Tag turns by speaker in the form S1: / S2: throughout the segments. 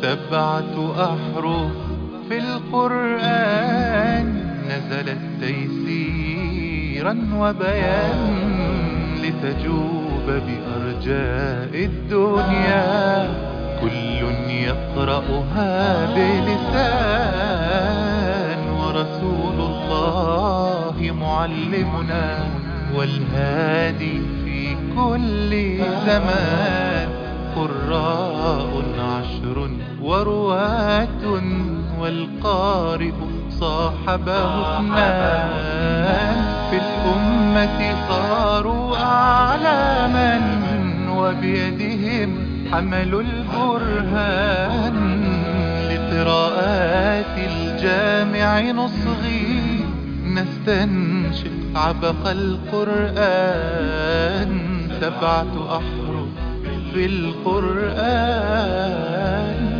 S1: 7 أحرف في القرآن نزلت تيسيرا وبيان لتجوب بأرجاء الدنيا، كل يقرأها بلسان، ورسول الله معلمنا والهادي في كل زمان. قراء 10 ورواة والقارئ صاحبه 2، في الأمة صاروا أعلاما وبيدهم حملوا البرهان. لقراءات الجامع نصغي نستنشق عبق القرآن، 7 أحرف في القرآن.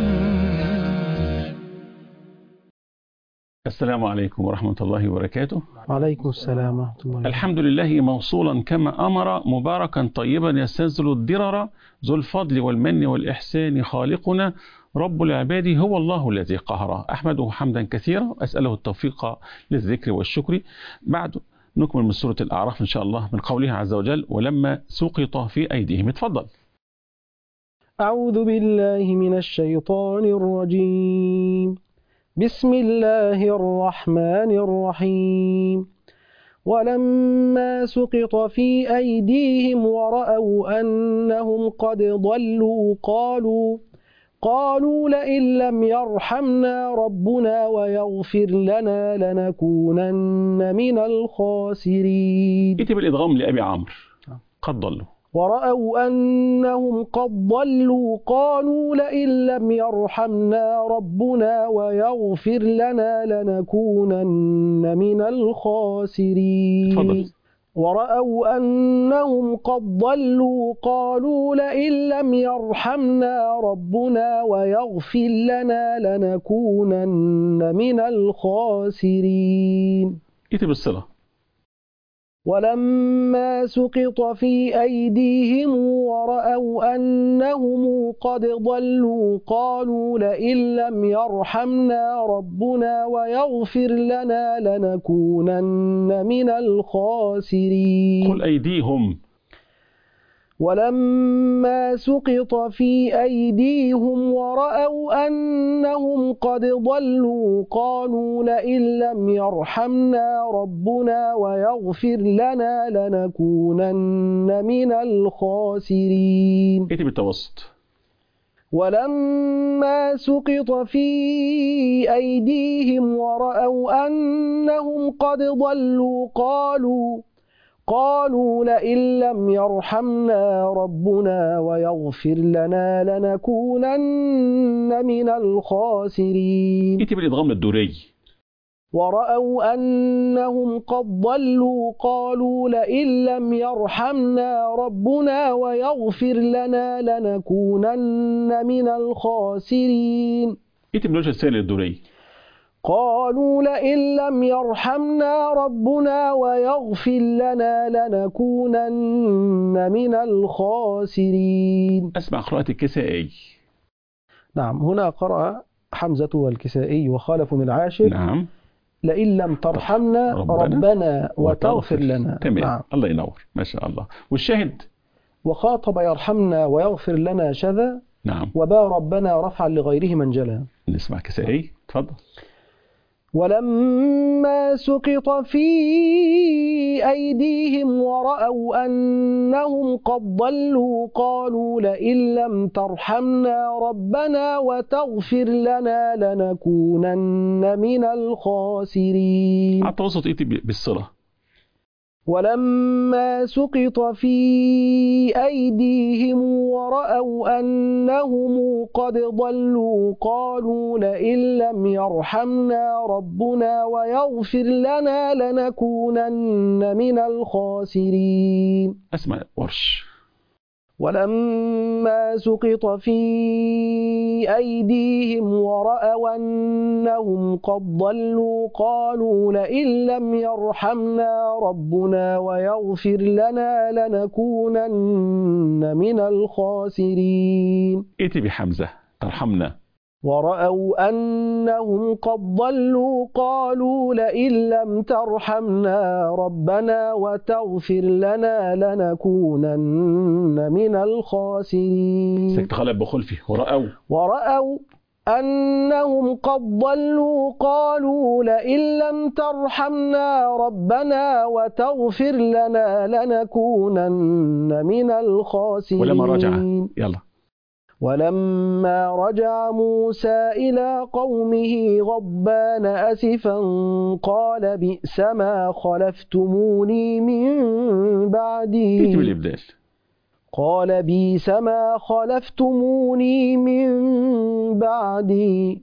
S2: السلام عليكم ورحمة الله وبركاته.
S3: وعليكم السلام ورحمة الله وبركاته.
S2: الحمد لله موصولا كما أمر، مباركا طيبا يستنزل الضرر، ذو الفضل والمن والإحسان، خالقنا رب العباد هو الله الذي قهر. أحمده حمدا كثيرا، أسأله التوفيق للذكر والشكر. بعد نكمل من سورة الأعراف إن شاء الله من قوله عز وجل: ولما سقط في أيديهم. اتفضل.
S3: أعوذ بالله من الشيطان الرجيم. بسم الله الرحمن الرحيم. ولما سقط في أيديهم ورأوا أنهم قد ضلوا قالوا لئن لم يرحمنا ربنا ويغفر لنا لنكونن من الخاسرين.
S2: كتب الإدغام لأبي عمرو. قد ضلوا.
S3: ورأوا أنهم قد ضلوا قالوا لئن لم يرحمنا ربنا ويغفر لنا لنكونن من الخاسرين.
S2: تفضل.
S3: ورأوا أنهم قد ضلوا قالوا لئن لم يرحمنا ربنا ويغفر لنا لنكونن من الخاسرين.
S2: كتب الصلة.
S3: ولما سقط في أيديهم ورأوا أنهم قد ضلوا قالوا لئن لم يرحمنا ربنا ويغفر لنا لنكونن من الخاسرين.
S2: قل أيديهم.
S3: ولما سقط في أيديهم ورأوا أنهم قد ضلوا قالوا لئن لم يرحمنا ربنا ويغفر لنا لنكونن من الخاسرين.
S2: كتب التوسط.
S3: ولما سقط في أيديهم ورأوا أنهم قد ضلوا قالوا لئن لم يرحمنا ربنا ويغفر لنا لنكونن من الخاسرين.
S2: كتب الإدغام للدوري.
S3: ورأوا أنهم قد ضلوا قالوا لئن لم يرحمنا ربنا ويغفر لنا لنكونن من الخاسرين.
S2: كتب الوجه الثاني للدوري.
S3: قالوا لئن لم يرحمنا ربنا ويغفر لنا لنكونن من الخاسرين.
S2: أسمع قراءة الكسائي.
S3: نعم، هنا قرأ حمزة والكسائي وخالف العاشر.
S2: نعم.
S3: لئن لم ترحمنا ربنا وتغفر لنا.
S2: تمام.
S3: نعم.
S2: الله ينور، ما شاء الله. والشاهد
S3: وخاطب يرحمنا ويغفر لنا شذا.
S2: نعم.
S3: وبا ربنا رفعا لغيره منجلا.
S2: نسمع كسائي. تفضل.
S3: ولما سقط في أيديهم ورأوا أنهم قد ضلوا قالوا لئن لم ترحمنا ربنا وتغفر لنا لنكونن من الخاسرين.
S2: على التوسط إيتي بالصلة.
S3: ولما سقط في أيديهم ورأوا أنهم قد ضلوا قالوا لئن لم يرحمنا ربنا ويغفر لنا لنكونن من الخاسرين.
S2: أسمع ورش.
S3: ولما سقط في أيديهم ورأوا أنهم قد ضلوا قالوا لئن لم يرحمنا ربنا ويغفر لنا لنكونن من الخاسرين.
S2: ائت بحمزة ترحمنا.
S3: ورأوا أنهم قد ضلوا قالوا لئن لم ترحمنا ربنا وتغفر لنا لنكونن من الخاسرين.
S2: سيتغلب بخلفه.
S3: ورأوا أنهم قد ضلوا قالوا لئن لم ترحمنا ربنا وتغفر لنا لنكونن من الخاسرين. ولما رجع موسى إلى قومه غضبان أسفا قال بئس ما خلفتموني من بعدي. قال بئس ما خلفتموني من بعدي.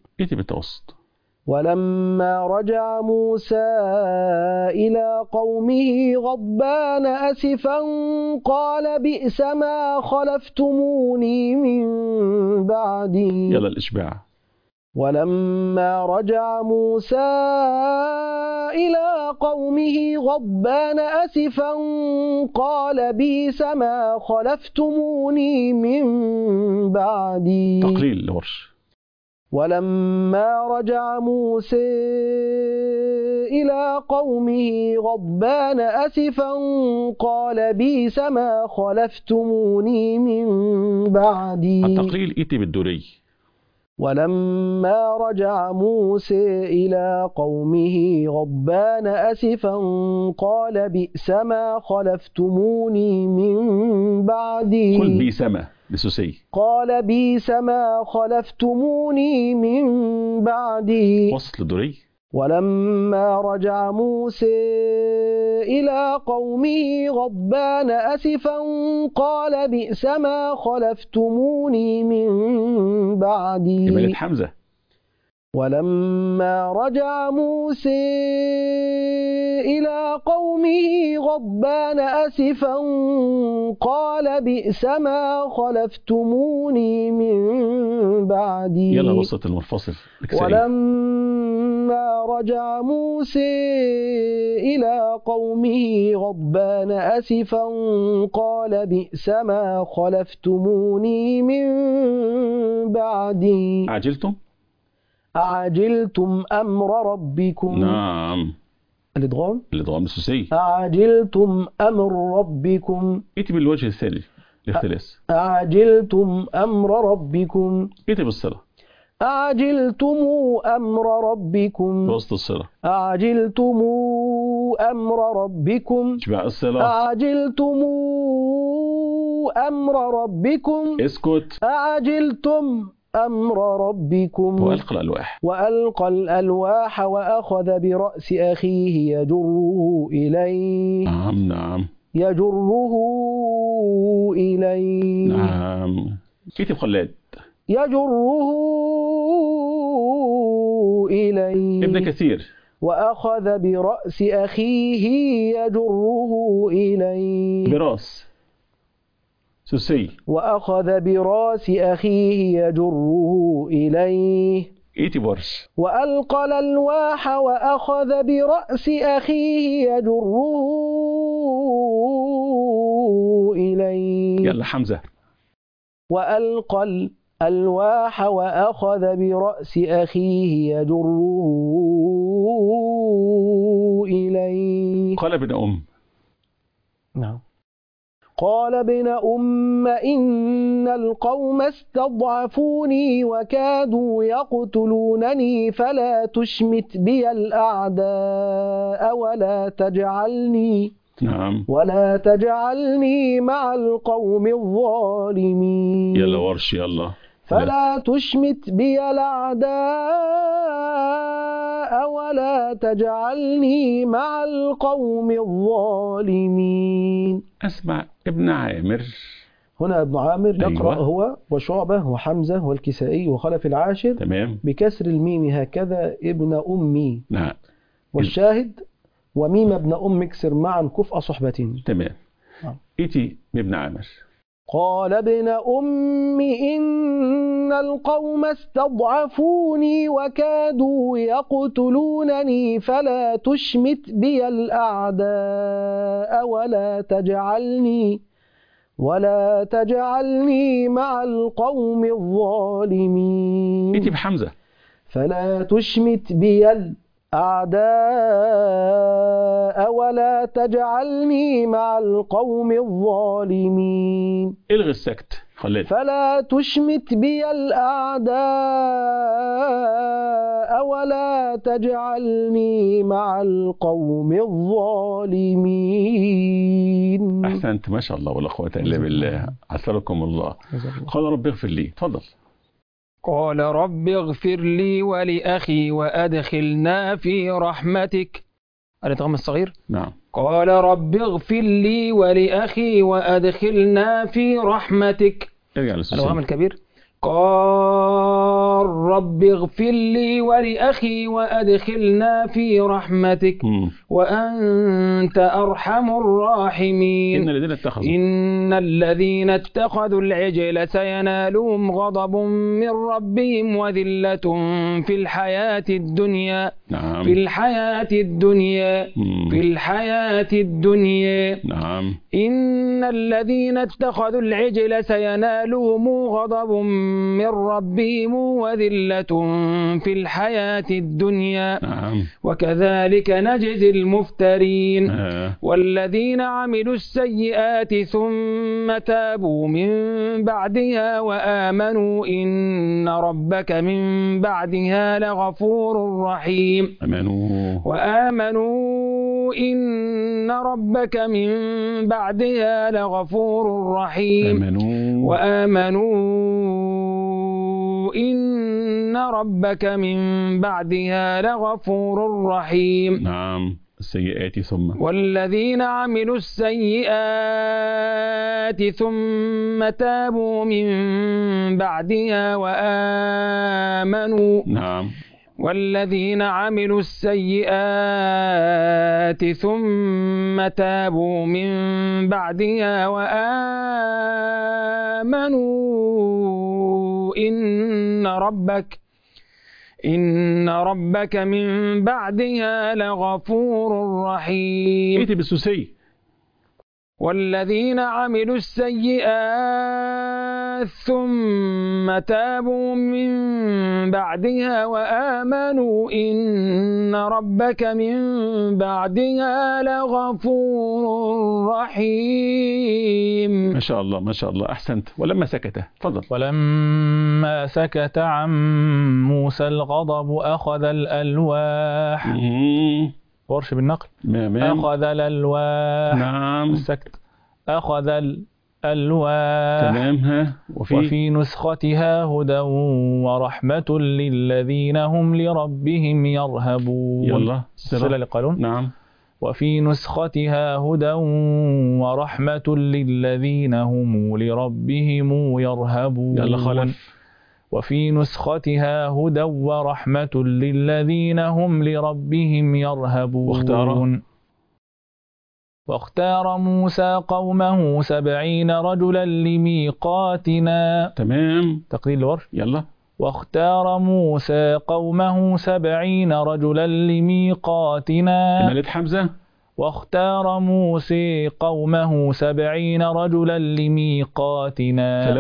S3: ولما رجع موسى إلى قومه غضبان أسفا قال بئس ما خلفتموني من بعدي.
S2: يلا الإشباع.
S3: ولما رجع موسى إلى قومه غضبان أسفا قال بئس ما خلفتموني من بعدي.
S2: تقليل لورش.
S3: ولما رجع موسى إلى قومه غضبان أسفا قال بئس ما خلفتموني من بعدي.
S2: التقليل إتي بالدوري.
S3: ولما رجع موسى إلى قومه غضبان أسفا قال بئس ما خلفتموني من بعدي.
S2: قل بئس ما لسوسي.
S3: قال بئس ما خلفتموني من بعدي.
S2: وصل دري.
S3: ولما رجع موسى إلى قومه غضبان أسفا قال بئس ما خلفتموني من بعدي.
S2: إبالة حمزة.
S3: ولما رجع موسى إلى قومه غضبان أسفا قال بئس ما خلفتموني من بعدي.
S2: يلا وسط المنفصل.
S3: ولما رجع موسى إلى قومه غضبان أسفا قال بئس ما خلفتموني من بعدي. أعجلتم أمر ربكم.
S2: نعم.
S3: الإدغام
S2: السوسي.
S3: أعجلتم أمر ربكم.
S2: إتي بالوجه الثاني الاختلاس.
S3: أعجلتم أمر ربكم.
S2: إتي بالصلة.
S3: أعجلتم أمر ربكم.
S2: بوسط الصلة.
S3: أعجلتم أمر ربكم.
S2: شبع الصلة.
S3: أعجلتم أمر ربكم.
S2: اسكت.
S3: أعجلتم أمر ربكم. وألقى الألواح وأخذ برأس أخيه يجره إليه.
S2: نعم.
S3: يجره إليه.
S2: نعم. كتب خلاد.
S3: يجره إليه.
S2: ابن كثير.
S3: وأخذ برأس أخيه يجره إليه.
S2: براس سوسي.
S3: وأخذ برأس أخيه يجره إليه.
S2: إيتي برش.
S3: وألقى الألواح وأخذ برأس أخيه يجره إليه.
S2: يلا حمزة.
S3: وألقى الألواح وأخذ برأس أخيه يجره إليه.
S2: قال ابن
S3: نعم. قال ابن إن القوم استضعفوني وكادوا يقتلونني فلا تشمت بي الأعداء ولا تجعلني مع القوم الظالمين.
S2: يلا ورش. يلا.
S3: فلا تشمت بي الأعداء ولا تجعلني مع القوم الظالمين.
S2: أسمع ابن عامر.
S3: هنا ابن عامر يقرأ هو وشعبة وحمزة والكسائي وخلف العاشر.
S2: تمام.
S3: بكسر الميم هكذا ابن أمي.
S2: نعم.
S3: والشاهد وميم ابن أم اكسر معا كفء صحبة.
S2: تمام. إيتي بابن عامر.
S3: قال ابن إن القوم استضعفوني وكادوا يقتلونني فلا تشمت بي الأعداء ولا تجعلني مع القوم الظالمين.
S2: ائتي بحمزة.
S3: فلا تشمت بي الأعداء ولا تجعلني مع القوم الظالمين.
S2: الغي السكت خليل.
S3: فلا تشمت بي الأعداء ولا تجعلني مع القوم الظالمين.
S2: أحسنت ما شاء الله ولا قوة إلا بالله. عسلكم الله. قال رب اغفر لي. تفضل.
S4: قال رب اغفر لي ولأخي وأدخلنا في رحمتك. الإدغام الصغير.
S2: نعم.
S4: قال رب اغفر لي ولأخي وأدخلنا في رحمتك.
S2: ارجع
S4: الإدغام الكبير. قال رب اغفر لي ولأخي وأدخلنا في رحمتك وأنت أرحم الراحمين. إن الذين اتخذوا العجل سينالهم غضب من ربهم وذلة في الحياة الدنيا.
S2: نعم.
S4: في الحياة الدنيا. في الحياة الدنيا.
S2: نعم.
S4: إن الذين اتخذوا العجل سينالهم غضب من ربهم وذلة في الحياة الدنيا.
S2: نعم.
S4: وكذلك نجزي المفترين. والذين عملوا السيئات ثم تابوا من بعدها وآمنوا إن ربك من بعدها لغفور رحيم. وآمنوا إن ربك من بعدها لغفور رحيم. وآمنوا إن ربك من بعدها لغفور رحيم.
S2: نعم. السيئات ثم.
S4: والذين عملوا السيئات ثم تابوا من بعدها وآمنوا.
S2: نعم.
S4: والذين عملوا السيئات ثم تابوا من بعدها وآمنوا إن ربك من بعدها لغفور رحيم.
S2: ائتي بالسوسي.
S4: والذين عملوا السيئات ثم تابوا من بعدها وآمنوا إن ربك من بعدها لغفور رحيم.
S2: ما شاء الله ما شاء الله. أحسنت. ولما سكت. تفضل.
S5: ولما سكت عن موسى الغضب أخذ الألواح. ورش بالنقل. أخذ الألواح.
S2: نعم.
S5: السكت. أخذ الألواح.
S2: تمام.
S5: وفي نسختها هدى ورحمة للذين هم لربهم يرهبون.
S2: يلا
S5: الصلة لقالون.
S2: نعم.
S5: وفي نسختها هدى ورحمة للذين هم لربهم يرهبون.
S2: يلا خلف.
S5: وفي نسختها هدى ورحمة للذين هم لربهم يرهبون. واختار موسى قومه 70 رجلا لميقاتنا.
S2: تمام.
S5: تقدير الورش.
S2: يلا.
S5: واختار موسى قومه 70 رجلا لميقاتنا.
S2: ملت حمزة.
S5: واختار موسى قومه 70 رجلا لميقاتنا.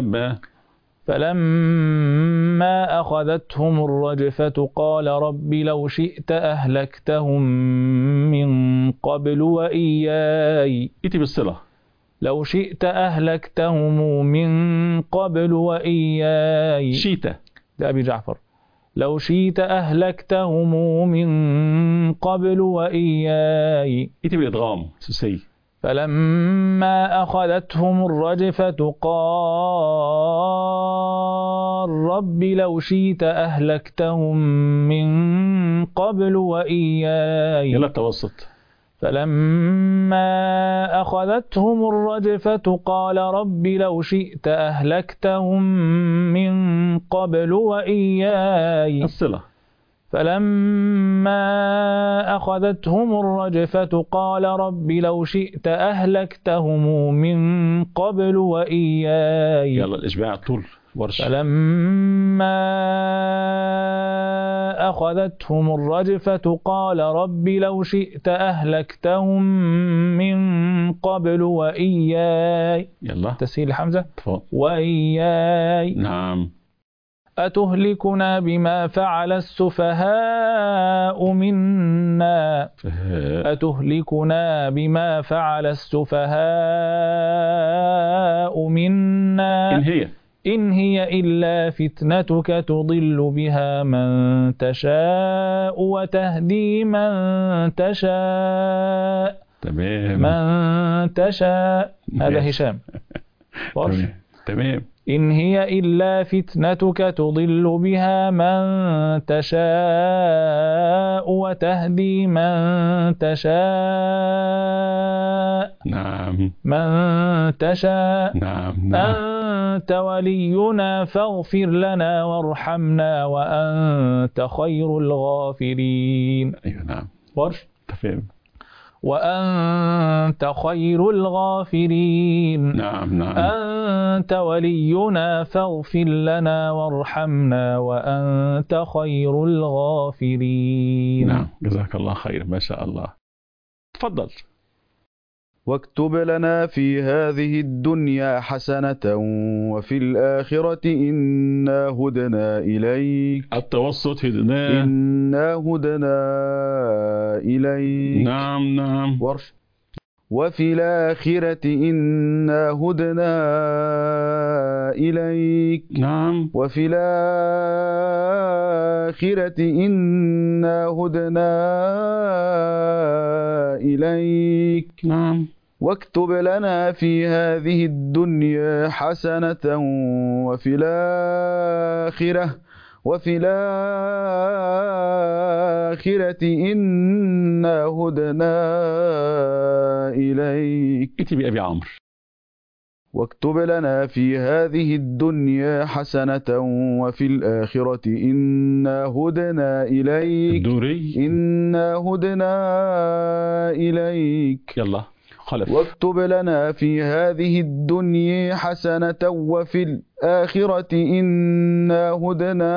S5: فلما أخذتهم الرجفة قال رب لو شئت أهلكتهم من قبل وإياي.
S2: ائتي بالصلة.
S5: لو شئت أهلكتهم من قبل وإياي.
S2: شئت.
S5: ده أبي جعفر. لو شئت أهلكتهم من قبل وإياي.
S2: ائتي بالإدغام سوسي.
S5: فلما أخذتهم الرجفة قال رب لو شئت أهلكتهم من قبل وإياي.
S2: يلا التوسط.
S5: فلما أخذتهم الرجفة قال رب لو شئت أهلكتهم من قبل وإياي.
S2: الصلة.
S5: فلما أخذتهم الرجفة قال رب لو شئت أهلكتهم من قبل وإياي.
S2: يلا الإشباع طول ورش.
S5: فلما أخذتهم الرجفة قال رب لو شئت أهلكتهم من قبل وإياي.
S2: يلا
S5: تسهيل حمزة.
S2: تفضل.
S5: وإياي.
S2: نعم.
S5: أتهلكنا بما فعل السفهاء منا. أتهلكنا بما فعل السفهاء منا. إن هي إلا فتنتك تضل بها من تشاء وتهدي من تشاء.
S2: تمام.
S5: من تشاء. هذا هشام.
S2: تمام.
S5: إن هي إلا فتنتك تضل بها من تشاء وتهدي من تشاء.
S2: نعم.
S5: من تشاء.
S2: نعم.
S5: أنت ولينا فاغفر لنا وارحمنا وأنت خير الغافرين.
S2: أيوة نعم.
S5: ورش.
S2: تفهم.
S5: وأنت خير الغافرين.
S2: نعم نعم.
S5: أنت ولينا فاغفر لنا وارحمنا وأنت خير الغافرين.
S2: نعم جزاك الله خير ما شاء الله. تفضل.
S6: واكتب لنا في هذه الدنيا حسنة وفي الآخرة إنا هدنا إليك.
S2: التوسط هدنا.
S6: إنا هدنا إليك.
S2: نعم نعم.
S6: ورش. وفي الآخرة إنا هدنا إليك.
S2: نعم.
S6: وفي الآخرة إنا هدنا إليك.
S2: نعم.
S6: واكتب لنا في هذه الدنيا حسنة وفي الآخرة إنا هدنا إليك.
S2: اكتبي أبي عمرو.
S6: واكتب لنا في هذه الدنيا حسنة وفي الآخرة إنا هدنا إليك.
S2: الدوري.
S6: إنا هدنا إليك.
S2: يلا خلف.
S6: واكتب لنا في هذه الدنيا حسنة وفي الآخرة إنا هدنا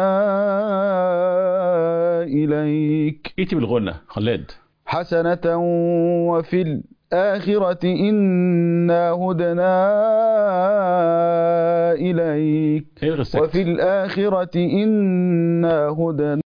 S6: إليك.
S2: اكتب الغنة خلاد.
S6: حسنة وفي الآخرة إنا هدنا إليك. وفي الآخرة إنا هدنا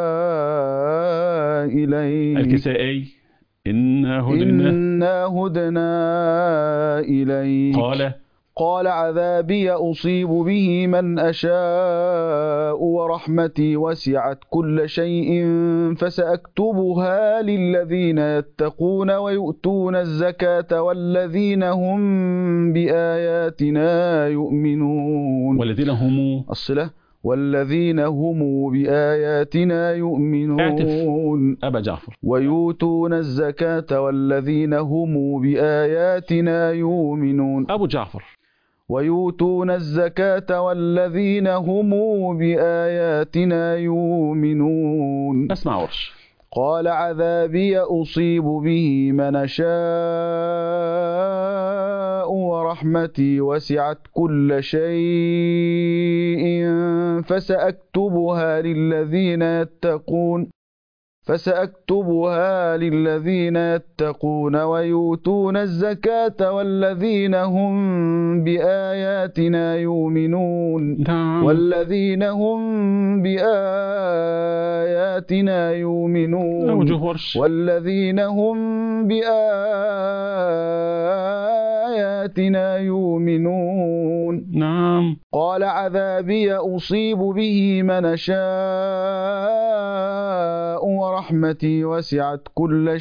S6: إليك.
S2: الكسائي. إنا
S6: هدنا إليك. قال عذابي أصيب به من أشاء ورحمتي وسعت كل شيء فسأكتبها للذين يتقون ويؤتون الزكاة والذين هم بآياتنا يؤمنون.
S2: والذين هم
S6: الصلة. والذين هم بآياتنا يؤمنون.
S2: أبا جعفر.
S6: ويؤتون الزكاة والذين هم بآياتنا يؤمنون.
S2: أبو جعفر.
S6: ويؤتون الزكاة والذين هم بآياتنا يؤمنون.
S2: أسمع ورش.
S6: قال عذابي أصيب به من أشاء ورحمتي وسعت كل شيء فسأكتبها للذين يتقون ويؤتون الزكاة والذين هم بآياتنا يؤمنون. والذين هم بآياتنا يؤمنون. والذين هم بآياتنا يؤمنون.
S2: نعم.
S6: قال عذابي أصيب به من أشاء ورحمتي وسعت كل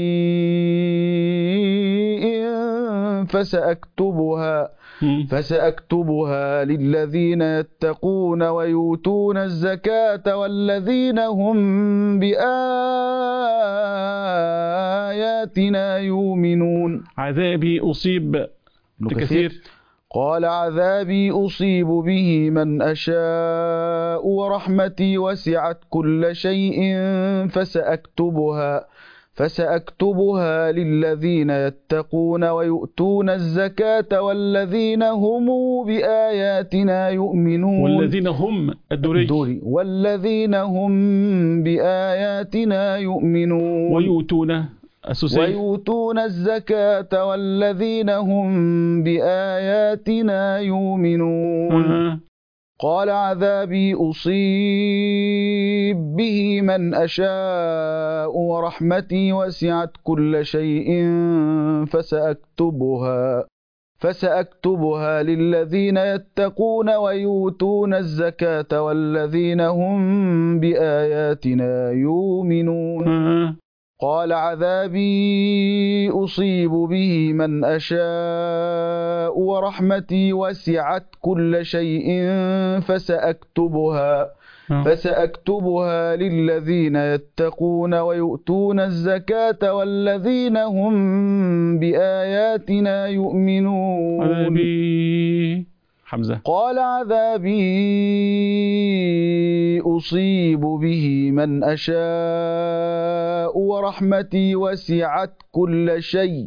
S6: شيء فسأكتبها للذين يتقون ويؤتون الزكاة والذين هم بآياتنا يؤمنون.
S2: عذابي أصيب كثير.
S6: قال عذابي أصيب به من أشاء ورحمتي وسعت كل شيء فسأكتبها للذين يتقون ويؤتون الزكاة والذين هم بآياتنا يؤمنون.
S2: والذين هم الدوري.
S6: والذين هم بآياتنا يؤمنون.
S2: ويؤتون السوسي.
S6: ويؤتون الزكاة والذين هم بآياتنا يؤمنون. قال عذابي أصيب به من أشاء ورحمتي وسعت كل شيء فسأكتبها للذين يتقون ويؤتون الزكاة والذين هم بآياتنا يؤمنون. قال عذابي أصيب به من أشاء ورحمتي وسعت كل شيء فسأكتبها للذين يتقون ويؤتون الزكاة والذين هم بآياتنا يؤمنون.
S2: عذابي حمزة.
S6: قال عذابي أصيب به من أشاء ورحمتي وسعت كل شيء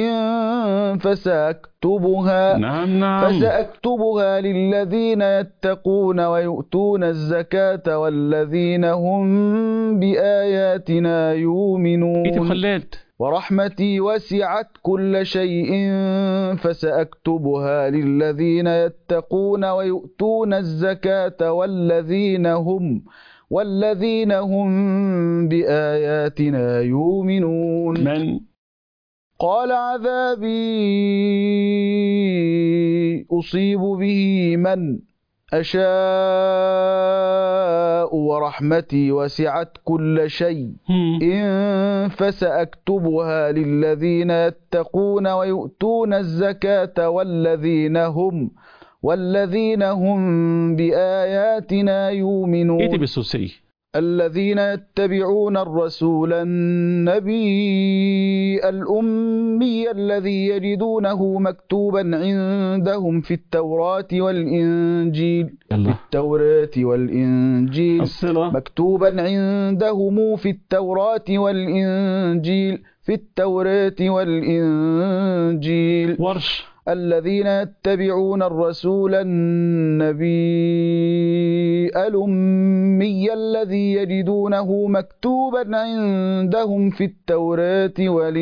S6: فسأكتبها للذين يتقون ويؤتون الزكاة والذين هم بآياتنا يؤمنون. ورحمتي وسعت كل شيء فسأكتبها للذين يتقون ويؤتون الزكاة والذين هم بآياتنا يؤمنون.
S2: من؟
S6: قال عذابي أصيب به من أشاء ورحمتي وسعت كل شيء فسأكتبها للذين يتقون ويؤتون الزكاة والذين هم بآياتنا يؤمنون.
S2: إيه بالسوسي؟
S6: الذين يتبعون الرسول النبي الأمي الذي يجدونه مكتوبا عندهم في التوراة والإنجيل. مكتوبا عندهم في التوراة والإنجيل.
S2: ورش.
S6: الذين يتبعون الرسول النبي الأمي الذي يجدونه مكتوبا عندهم في التوراة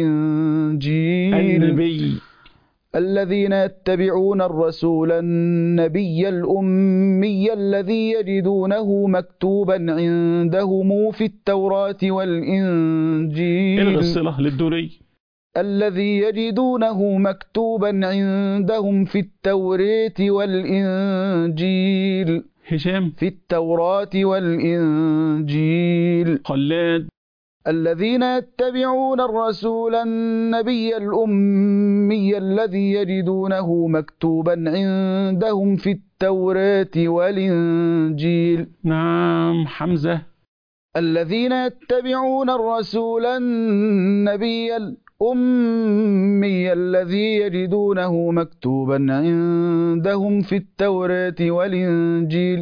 S6: والإنجيل. الذين يتبعون الرسول النبي الأمي الذي يجدونه مكتوبا عندهم في التوراة والإنجيل.
S2: الصلة للدوري.
S6: الذي يجدونه مكتوبا عندهم في التوراة والإنجيل.
S2: هشام.
S6: في التوراة والإنجيل.
S2: خلاد.
S6: الذين يتبعون الرسول النبي الأمي الذي يجدونه مكتوبا عندهم في التوراة والإنجيل.
S2: نعم حمزة.
S6: الذين يتبعون الرسول النبي الأمي الذي يجدونه مكتوبا عندهم في التوراة والإنجيل.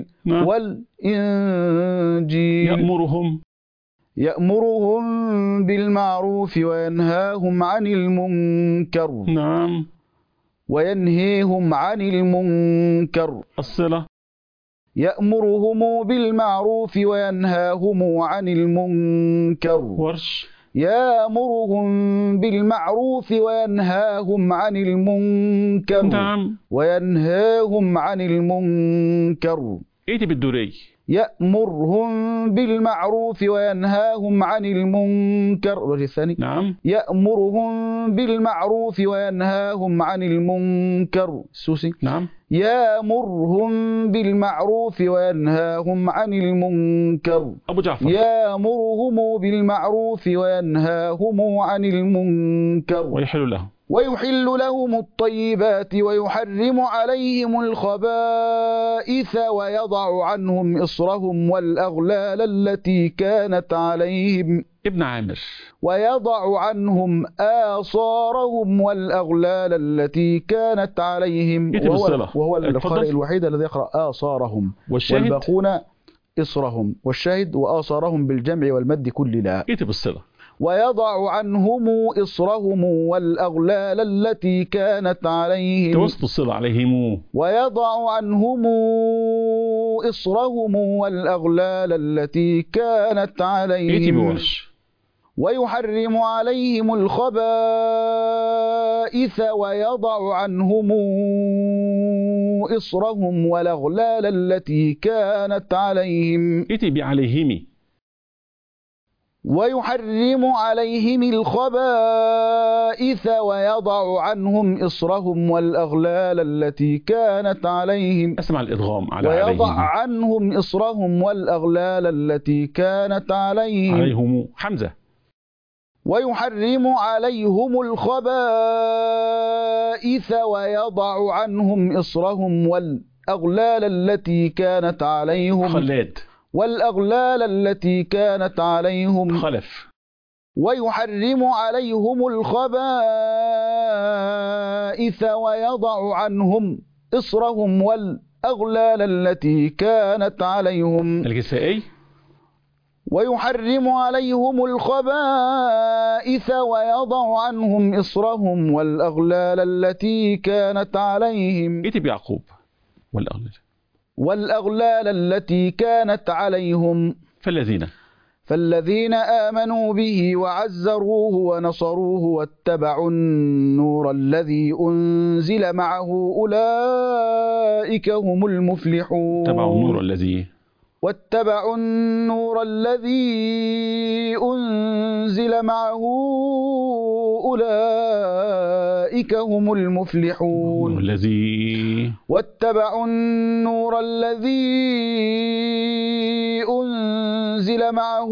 S6: يأمرهم بالمعروف وينهاهم عن المنكر.
S2: نعم.
S6: وينهيهم عن المنكر.
S2: الصلة.
S6: يأمرهم بالمعروف وينهاهم عن المنكر.
S2: ورش.
S6: يأمرهم بالمعروف وينهاهم عن المنكر.
S2: نعم.
S6: وينهاهم عن المنكر.
S2: ايه بالدوري؟
S6: يأمرهم بالمعروف وينهاهم عن المنكر. الوجه الثاني.
S2: نعم.
S6: يأمرهم بالمعروف وينهاهم عن المنكر. السوسي.
S2: نعم.
S6: يأمرهم بالمعروف وينهاهم عن المنكر.
S2: أبو جعفر.
S6: يأمرهم بالمعروف وينهاهم عن المنكر.
S2: ويحل
S6: لهم الطيبات ويحرم عليهم الخبائث ويضع عنهم إصرهم والأغلال التي كانت عليهم.
S2: ابن عامر.
S6: ويضع عنهم آثارهم والأغلال التي كانت عليهم. وهو القارئ الوحيد الذي يقرأ آثارهم. والباقون إصرهم. والشاهد وآثارهم بالجمع والمد كل لا.
S2: بالصلة.
S6: ويضع عنهم إصرهم والأغلال التي كانت عليهم
S2: توسط الصلة عليهم.
S6: ويضع عنهم إصرهم والأغلال التي كانت عليهم ويحرم عليهم الخبائث ويضع عنهم إصرهم والأغلال التي كانت عليهم ويحرم عليهم الخبائث ويضع عنهم إصرهم والأغلال التي كانت عليهم.
S2: أسمع الإدغام على
S6: ويضع عنهم إصرهم والأغلال التي كانت عليهم
S2: حمزة.
S6: ويحرم عليهم الخبائث ويضع عنهم إصرهم والأغلال التي كانت عليهم.
S2: خلاد.
S6: والأغلال التي كانت عليهم.
S2: خلف.
S6: ويحرم عليهم الخبائث ويضع عنهم إصرهم والأغلال التي كانت عليهم.
S2: الكسائي.
S6: ويحرم عليهم الخبائث ويضع عنهم إصرهم والأغلال التي كانت عليهم.
S2: يعقوب.
S6: والأغلال التي كانت عليهم. فالذين آمنوا به وعزروه ونصروه واتبعوا النور الذي أنزل معه أولئك هم المفلحون. واتبعوا النور الذي أنزل معه أولئك هم المفلحون. واتبعوا النور الذي أنزل معه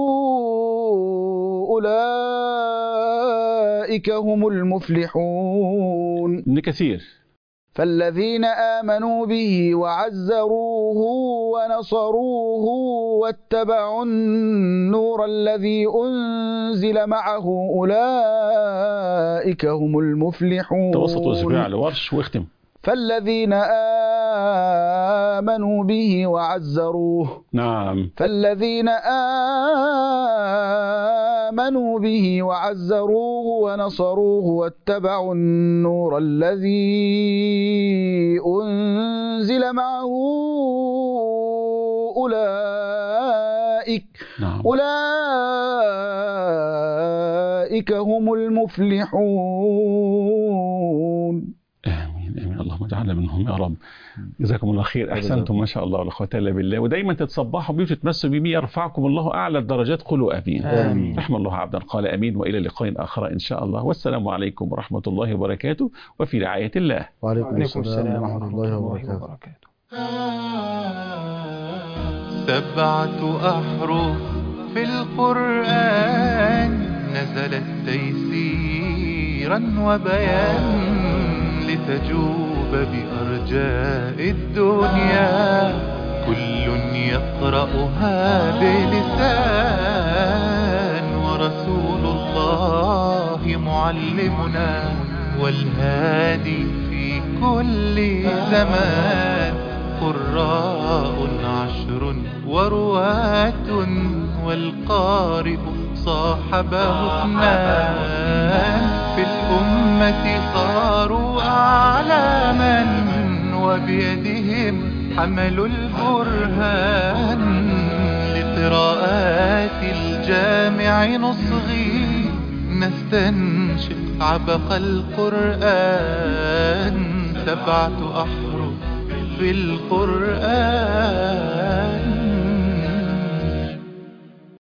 S6: أولئك هم المفلحون.
S2: ابن كثير.
S6: فالذين آمنوا به وعزروه ونصروه واتبعوا النور الذي أنزل معه أولئك هم المفلحون.
S2: توسط أسبوع على ورش واختم.
S6: فالذين آمنوا به وعزروه.
S2: نعم.
S6: فالذين آمنوا به وعزروه ونصروه واتبعوا النور الذي أنزل معه أولئك هم المفلحون.
S2: آمين. اللهم اجعلنا منهم يا رب. جزاكم الله خير. أحسنتم ما شاء الله ولا قوة إلا بالله. ودايما تتصبحوا بيه وتتمسوا بيه يرفعكم الله أعلى الدرجات. قولوا آمين. رحم الله عبدا قال آمين. وإلى لقاء آخر إن شاء الله. والسلام عليكم ورحمة الله وبركاته وفي رعاية الله.
S3: وعليكم السلام ورحمة الله وبركاته.
S1: 7 أحرف في القرآن نزلت تيسيرا وبيان لتجوب بأرجاء الدنيا كل يقرأها بلسان ورسول الله معلمنا والهادي في كل زمان قراء 10 ورواة والقارئ صاحبه 2 في الأمة صاروا أعلاما وبيدهم حملوا البرهان لقراءات الجامع نصغي نستنشق عبق القرآن 7 أحرف في القرآن